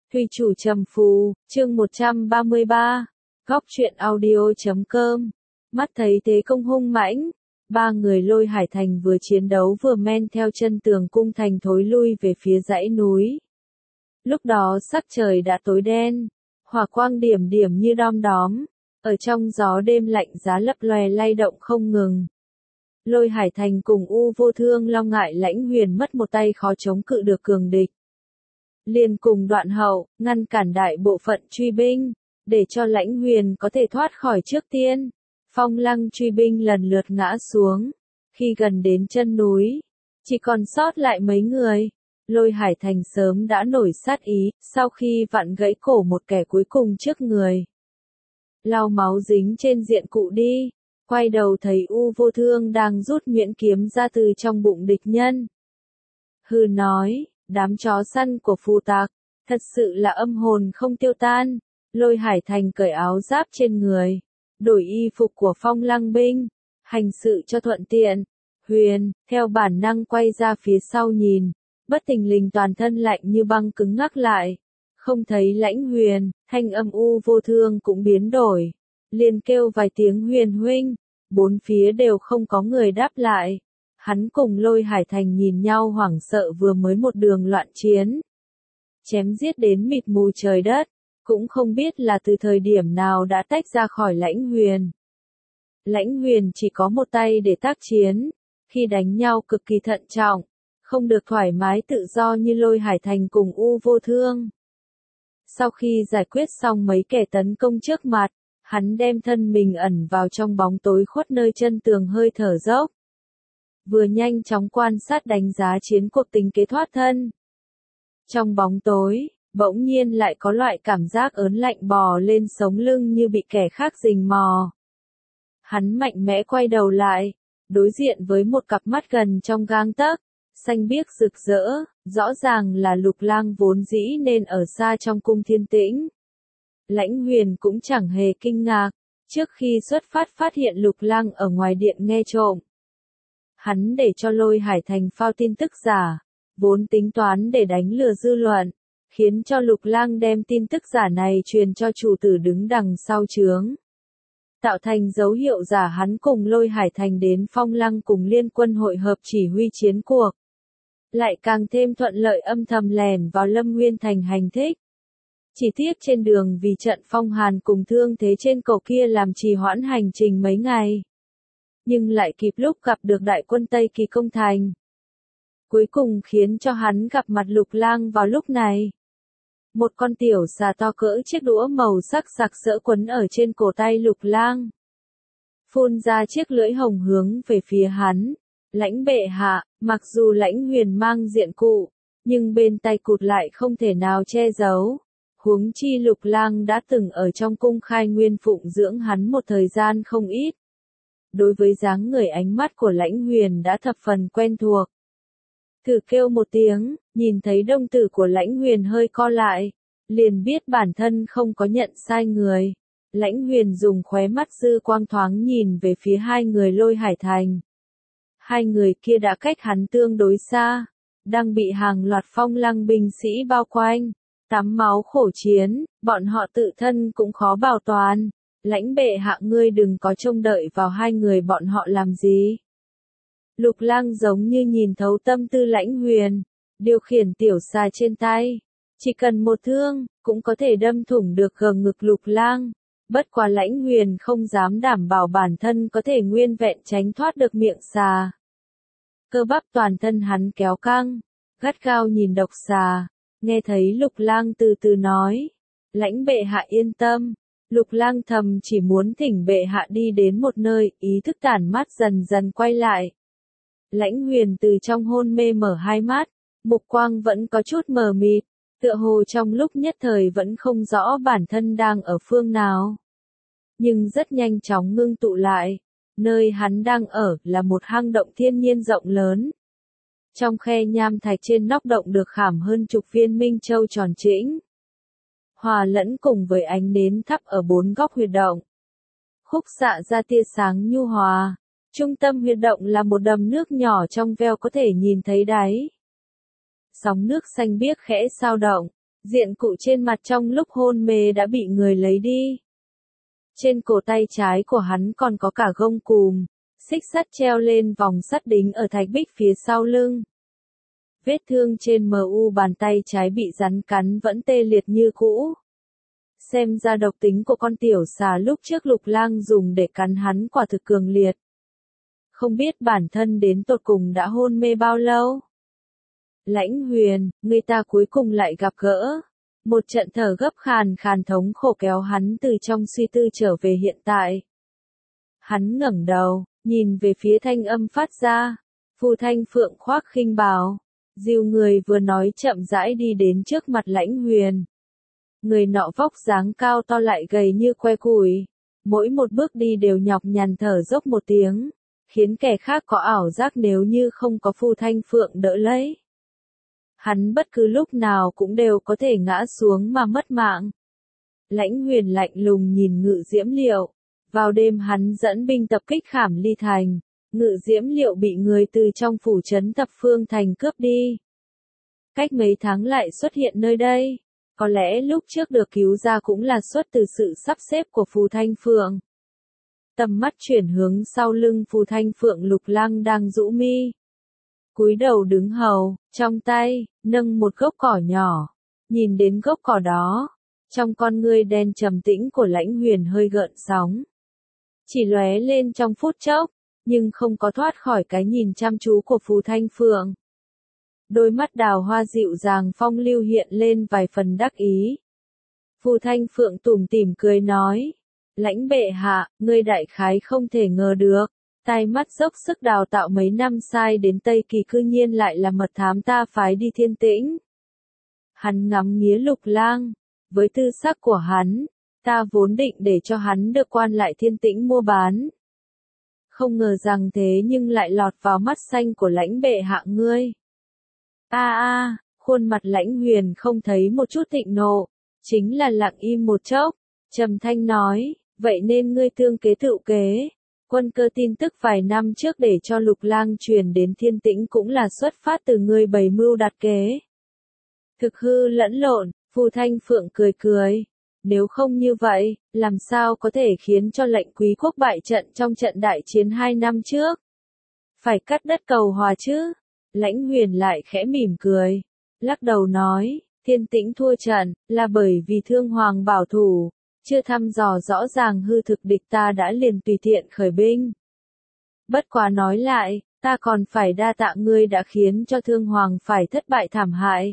Thùy chủ trầm phù, chương 133, góc truyện audio.com. Mắt thấy thế công hung mãnh, ba người Lôi Hải Thành vừa chiến đấu vừa men theo chân tường cung thành thối lui về phía dãy núi. Lúc đó sắc trời đã tối đen, hỏa quang điểm điểm như đom đóm, ở trong gió đêm lạnh giá lấp loè lay động không ngừng. Lôi Hải Thành cùng U Vô Thương lo ngại Lãnh Huyền mất một tay khó chống cự được cường địch. Liền cùng Đoạn Hậu, ngăn cản đại bộ phận truy binh, để cho Lãnh Huyền có thể thoát khỏi trước tiên. Phong Lăng truy binh lần lượt ngã xuống. Khi gần đến chân núi, chỉ còn sót lại mấy người. Lôi Hải Thành sớm đã nổi sát ý, sau khi vặn gãy cổ một kẻ cuối cùng trước người. Lau máu dính trên diện cụ đi, quay đầu thấy U Vô Thương đang rút nhuyễn kiếm ra từ trong bụng địch nhân. Hừ nói, đám chó săn của phù tạc, thật sự là âm hồn không tiêu tan. Lôi Hải Thành cởi áo giáp trên người, đổi y phục của Phong Lăng binh, hành sự cho thuận tiện. Huyền, theo bản năng quay ra phía sau nhìn, bất thình lình toàn thân lạnh như băng cứng ngắc lại. Không thấy Lãnh Huyền, thanh âm U Vô Thương cũng biến đổi. Liền kêu vài tiếng Huyền huynh, bốn phía đều không có người đáp lại. Hắn cùng Lôi Hải Thành nhìn nhau hoảng sợ vừa mới một đường loạn chiến. Chém giết đến mịt mù trời đất, cũng không biết là từ thời điểm nào đã tách ra khỏi Lãnh Huyền. Lãnh Huyền chỉ có một tay để tác chiến, khi đánh nhau cực kỳ thận trọng, không được thoải mái tự do như Lôi Hải Thành cùng U Vô Thương. Sau khi giải quyết xong mấy kẻ tấn công trước mặt, hắn đem thân mình ẩn vào trong bóng tối khuất nơi chân tường hơi thở dốc. Vừa nhanh chóng quan sát đánh giá chiến cuộc tính kế thoát thân. Trong bóng tối, bỗng nhiên lại có loại cảm giác ớn lạnh bò lên sống lưng như bị kẻ khác rình mò. Hắn mạnh mẽ quay đầu lại, đối diện với một cặp mắt gần trong gang tấc, xanh biếc rực rỡ, rõ ràng là Lục Lang vốn dĩ nên ở xa trong cung Thiên Tĩnh. Lãnh Huyền cũng chẳng hề kinh ngạc, trước khi xuất phát hiện Lục Lang ở ngoài điện nghe trộm. Hắn để cho Lôi Hải Thành phao tin tức giả, vốn tính toán để đánh lừa dư luận, khiến cho Lục Lang đem tin tức giả này truyền cho chủ tử đứng đằng sau trướng. Tạo thành dấu hiệu giả hắn cùng Lôi Hải Thành đến Phong Lăng cùng liên quân hội hợp chỉ huy chiến cuộc. Lại càng thêm thuận lợi âm thầm lèn vào Lâm Nguyên Thành hành thích. Chỉ tiếc trên đường vì trận phong hàn cùng thương thế trên cầu kia làm trì hoãn hành trình mấy ngày. Nhưng lại kịp lúc gặp được đại quân Tây Kỳ công thành. Cuối cùng khiến cho hắn gặp mặt Lục Lang vào lúc này. Một con tiểu xà to cỡ chiếc đũa màu sắc sặc sỡ quấn ở trên cổ tay Lục Lang. Phun ra chiếc lưỡi hồng hướng về phía hắn. Lãnh bệ hạ, mặc dù Lãnh Huyền mang diện cụ, nhưng bên tay cụt lại không thể nào che giấu. Huống chi Lục Lang đã từng ở trong cung Khai Nguyên phụng dưỡng hắn một thời gian không ít. Đối với dáng người ánh mắt của Lãnh Huyền đã thập phần quen thuộc. Thử kêu một tiếng, nhìn thấy đồng tử của Lãnh Huyền hơi co lại, liền biết bản thân không có nhận sai người. Lãnh Huyền dùng khóe mắt dư quang thoáng nhìn về phía hai người Lôi Hải Thành. Hai người kia đã cách hắn tương đối xa, đang bị hàng loạt Phong Lăng binh sĩ bao quanh, tắm máu khổ chiến, bọn họ tự thân cũng khó bảo toàn. Lãnh bệ hạ ngươi đừng có trông đợi vào hai người bọn họ làm gì. Lục Lang giống như nhìn thấu tâm tư Lãnh Huyền, điều khiển tiểu xà trên tay. Chỉ cần một thương, cũng có thể đâm thủng được gờ ngực Lục Lang. Bất quá Lãnh Huyền không dám đảm bảo bản thân có thể nguyên vẹn tránh thoát được miệng xà. Cơ bắp toàn thân hắn kéo căng, gắt gao nhìn độc xà, nghe thấy Lục Lang từ từ nói. Lãnh bệ hạ yên tâm. Lục Lang thầm chỉ muốn thỉnh bệ hạ đi đến một nơi, ý thức tản mát dần dần quay lại. Lãnh Huyền từ trong hôn mê mở hai mắt, mục quang vẫn có chút mờ mịt, tựa hồ trong lúc nhất thời vẫn không rõ bản thân đang ở phương nào. Nhưng rất nhanh chóng ngưng tụ lại, nơi hắn đang ở là một hang động thiên nhiên rộng lớn. Trong khe nham thạch trên nóc động được khảm hơn chục viên minh châu tròn trĩnh. Hòa lẫn cùng với ánh nến thắp ở bốn góc huyệt động. Khúc xạ ra tia sáng nhu hòa. Trung tâm huyệt động là một đầm nước nhỏ trong veo có thể nhìn thấy đáy. Sóng nước xanh biếc khẽ sao động, Diện cụ trên mặt trong lúc hôn mê đã bị người lấy đi. Trên cổ tay trái của hắn còn có cả gông cùm, xích sắt treo lên vòng sắt đính ở thạch bích phía sau lưng. Vết thương trên mu bàn tay trái bị rắn cắn vẫn tê liệt như cũ. Xem ra độc tính của con tiểu xà lúc trước Lục Lang dùng để cắn hắn quả thực cường liệt. Không biết bản thân đến tột cùng đã hôn mê bao lâu. Lãnh Huyền, người ta cuối cùng lại gặp gỡ. Một trận thở gấp khàn khàn thống khổ kéo hắn từ trong suy tư trở về hiện tại. Hắn ngẩng đầu, nhìn về phía thanh âm phát ra. Phù Thanh Phượng khoác khinh bào, dìu người vừa nói chậm rãi đi đến trước mặt Lãnh Huyền. Người nọ vóc dáng cao to lại gầy như que củi, mỗi một bước đi đều nhọc nhằn thở dốc một tiếng, khiến kẻ khác có ảo giác nếu như không có Phù Thanh Phượng đỡ lấy. Hắn bất cứ lúc nào cũng đều có thể ngã xuống mà mất mạng. Lãnh Huyền lạnh lùng nhìn Ngự Diễm Liệu. Vào đêm hắn dẫn binh tập kích Khảm Ly Thành, Ngự Diễm Liệu bị người từ trong phủ trấn Thập Phương Thành cướp đi. Cách mấy tháng lại xuất hiện nơi đây, có lẽ lúc trước được cứu ra cũng là xuất từ sự sắp xếp của Phù Thanh Phượng. Tầm mắt chuyển hướng sau lưng Phù Thanh Phượng, Lục Lang đang rũ mi. Cúi đầu đứng hầu, trong tay, nâng một gốc cỏ nhỏ. Nhìn đến gốc cỏ đó, trong con ngươi đen trầm tĩnh của Lãnh Huyền hơi gợn sóng. Chỉ lóe lên trong phút chốc, nhưng không có thoát khỏi cái nhìn chăm chú của Phù Thanh Phượng. Đôi mắt đào hoa dịu dàng phong lưu hiện lên vài phần đắc ý. Phù Thanh Phượng tủm tỉm cười nói, Lãnh bệ hạ, ngươi đại khái không thể ngờ được, tai mắt dốc sức đào tạo mấy năm sai đến Tây Kỳ cư nhiên lại là mật thám ta phái đi Thiên Tĩnh. Hắn ngắm nghía Lục Lang, với tư sắc của hắn, ta vốn định để cho hắn được quan lại Thiên Tĩnh mua bán. Không ngờ rằng thế nhưng lại lọt vào mắt xanh của Lãnh bệ hạ ngươi. Khuôn mặt Lãnh Huyền không thấy một chút thịnh nộ, chính là lặng im một chốc, trầm thanh nói, vậy nên ngươi tương kế tự kế. Quân cơ tin tức vài năm trước để cho Lục Lang truyền đến Thiên Tĩnh cũng là xuất phát từ ngươi bày mưu đặt kế. Thực hư lẫn lộn, Phù Thanh Phượng cười cười. Nếu không như vậy, làm sao có thể khiến cho lệnh quý quốc bại trận trong trận đại chiến 2 năm trước? Phải cắt đất cầu hòa chứ? Lãnh Huyền lại khẽ mỉm cười, lắc đầu nói, Thiên Tĩnh thua trận, là bởi vì Thương Hoàng bảo thủ, chưa thăm dò rõ ràng hư thực địch ta đã liền tùy tiện khởi binh. Bất quá nói lại, ta còn phải đa tạ ngươi đã khiến cho Thương Hoàng phải thất bại thảm hại.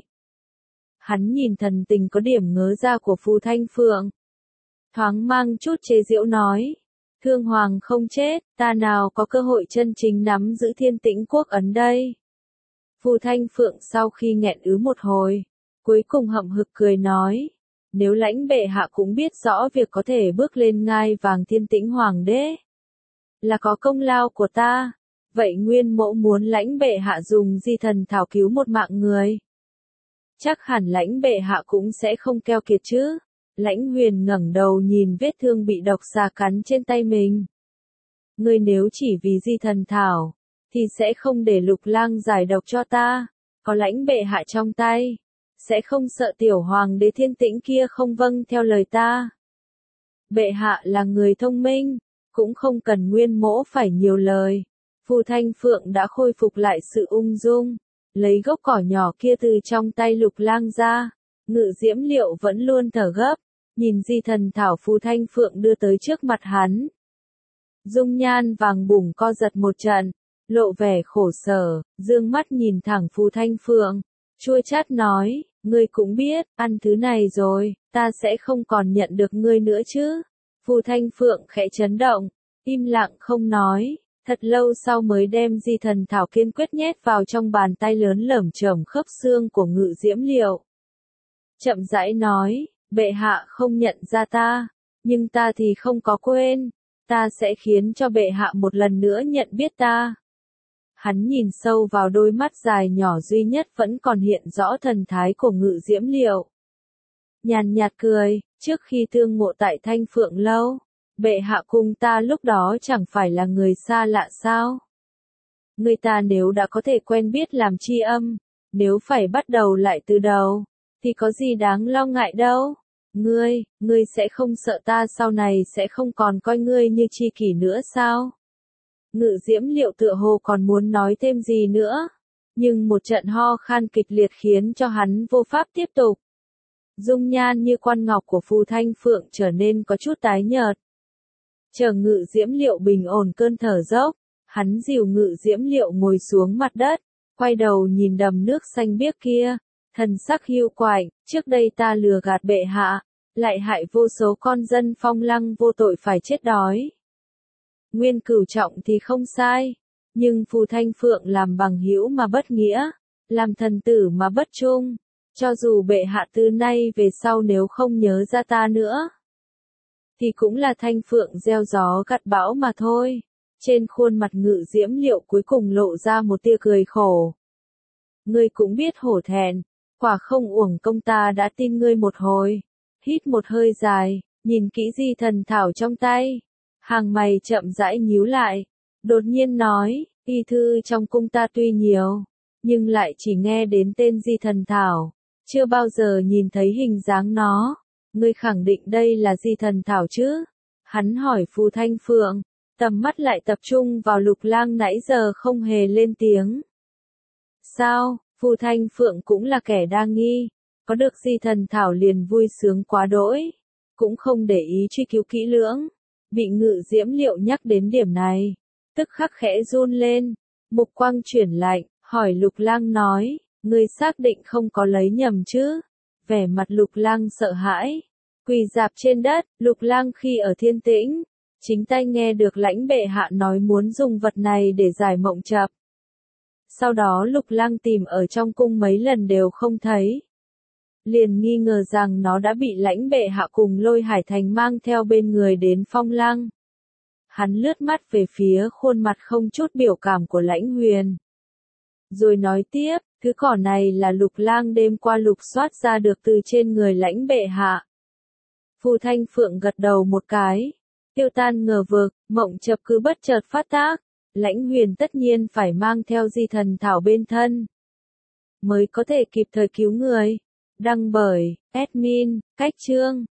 Hắn nhìn thần tình có điểm ngớ ra của Phù Thanh Phượng. Thoáng mang chút chế giễu nói, Thương Hoàng không chết, ta nào có cơ hội chân chính nắm giữ Thiên Tĩnh quốc ấn đây. Phù Thanh Phượng sau khi nghẹn ứ một hồi, cuối cùng hậm hực cười nói, nếu Lãnh bệ hạ cũng biết rõ việc có thể bước lên ngai vàng Thiên Tĩnh hoàng đế, là có công lao của ta, vậy Nguyên Mỗ muốn Lãnh bệ hạ dùng di thần thảo cứu một mạng người. Chắc hẳn Lãnh bệ hạ cũng sẽ không keo kiệt chứ. Lãnh Huyền ngẩng đầu nhìn vết thương bị độc xà cắn trên tay mình. Ngươi nếu chỉ vì di thần thảo, thì sẽ không để Lục Lang giải độc cho ta, có Lãnh bệ hạ trong tay, sẽ không sợ tiểu hoàng đế Thiên Tĩnh kia không vâng theo lời ta. Bệ hạ là người thông minh, cũng không cần Nguyên Mỗ phải nhiều lời. Phù Thanh Phượng đã khôi phục lại sự ung dung, lấy gốc cỏ nhỏ kia từ trong tay Lục Lang ra. Ngự Diễm Liệu vẫn luôn thở gấp, nhìn di thần thảo Phù Thanh Phượng đưa tới trước mặt hắn. Dung nhan vàng bủng co giật một trận, lộ vẻ khổ sở, dương mắt nhìn thẳng Phù Thanh Phượng, chua chát nói, ngươi cũng biết, ăn thứ này rồi, ta sẽ không còn nhận được ngươi nữa chứ. Phù Thanh Phượng khẽ chấn động, im lặng không nói, thật lâu sau mới đem di thần thảo kiên quyết nhét vào trong bàn tay lớn lởm chởm khớp xương của Ngự Diễm Liệu. Chậm rãi nói, bệ hạ không nhận ra ta, nhưng ta thì không có quên, ta sẽ khiến cho bệ hạ một lần nữa nhận biết ta. Hắn nhìn sâu vào đôi mắt dài nhỏ duy nhất vẫn còn hiện rõ thần thái của Ngự Diễm Liệu. Nhàn nhạt cười, trước khi tương ngộ tại Thanh Phượng Lâu, bệ hạ cùng ta lúc đó chẳng phải là người xa lạ sao? Người ta nếu đã có thể quen biết làm tri âm, nếu phải bắt đầu lại từ đầu, thì có gì đáng lo ngại đâu. Ngươi sẽ không sợ ta sau này sẽ không còn coi ngươi như tri kỷ nữa sao? Ngự Diễm Liệu tựa hồ còn muốn nói thêm gì nữa, nhưng một trận ho khan kịch liệt khiến cho hắn vô pháp tiếp tục. Dung nhan như quan ngọc của Phù Thanh Phượng trở nên có chút tái nhợt. Chờ Ngự Diễm Liệu bình ổn cơn thở dốc, hắn dìu Ngự Diễm Liệu ngồi xuống mặt đất, quay đầu nhìn đầm nước xanh biếc kia, thần sắc hiu quạnh, trước đây ta lừa gạt bệ hạ, lại hại vô số con dân Phong Lăng vô tội phải chết đói. Nguyên Cửu Trọng thì không sai, nhưng Phù Thanh Phượng làm bằng hữu mà bất nghĩa, làm thần tử mà bất trung, cho dù bệ hạ từ nay về sau nếu không nhớ ra ta nữa, thì cũng là Thanh Phượng gieo gió gặt bão mà thôi. Trên khuôn mặt Ngự Diễm Liệu cuối cùng lộ ra một tia cười khổ. Ngươi cũng biết hổ thẹn, quả không uổng công ta đã tin ngươi một hồi. Hít một hơi dài, nhìn kỹ di thần thảo trong tay. Hàng mày chậm rãi nhíu lại, đột nhiên nói, y thư trong cung ta tuy nhiều, nhưng lại chỉ nghe đến tên di thần thảo, chưa bao giờ nhìn thấy hình dáng nó. Ngươi khẳng định đây là di thần thảo chứ? Hắn hỏi Phù Thanh Phượng, tầm mắt lại tập trung vào Lục Lang nãy giờ không hề lên tiếng. Sao? Phù Thanh Phượng cũng là kẻ đa nghi, có được di thần thảo liền vui sướng quá đỗi, cũng không để ý truy cứu kỹ lưỡng. Bị Ngự Diễm Liệu nhắc đến điểm này, tức khắc khẽ run lên, mục quang chuyển lạnh, hỏi Lục Lang nói, ngươi xác định không có lấy nhầm chứ? Vẻ mặt Lục Lang sợ hãi, quỳ rạp trên đất. Lục Lang khi ở Thiên Tĩnh, chính tay nghe được Lãnh bệ hạ nói muốn dùng vật này để giải mộng chập. Sau đó Lục Lang tìm ở trong cung mấy lần đều không thấy, liền nghi ngờ rằng nó đã bị Lãnh bệ hạ cùng Lôi Hải Thành mang theo bên người đến Phong Lăng. Hắn lướt mắt về phía khuôn mặt không chút biểu cảm của Lãnh Huyền, rồi nói tiếp, thứ cỏ này là Lục Lang đêm qua lục soát ra được từ trên người Lãnh bệ hạ. Phù Thanh Phượng gật đầu một cái, tiêu tan ngờ vực, mộng chập cứ bất chợt phát tác, Lãnh Huyền tất nhiên phải mang theo di thần thảo bên thân, mới có thể kịp thời cứu người. Đăng bởi admin, Cách Chương